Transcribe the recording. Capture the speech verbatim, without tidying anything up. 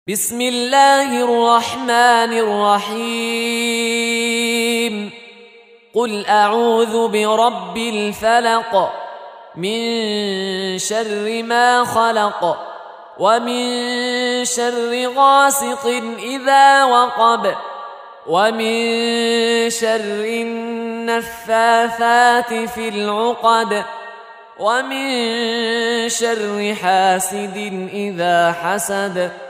بسم الله الرحمن الرحيم قل أعوذ برب الفلق من شر ما خلق ومن شر غاسق إذا وقب ومن شر النفاثات في العقد ومن شر حاسد إذا حسد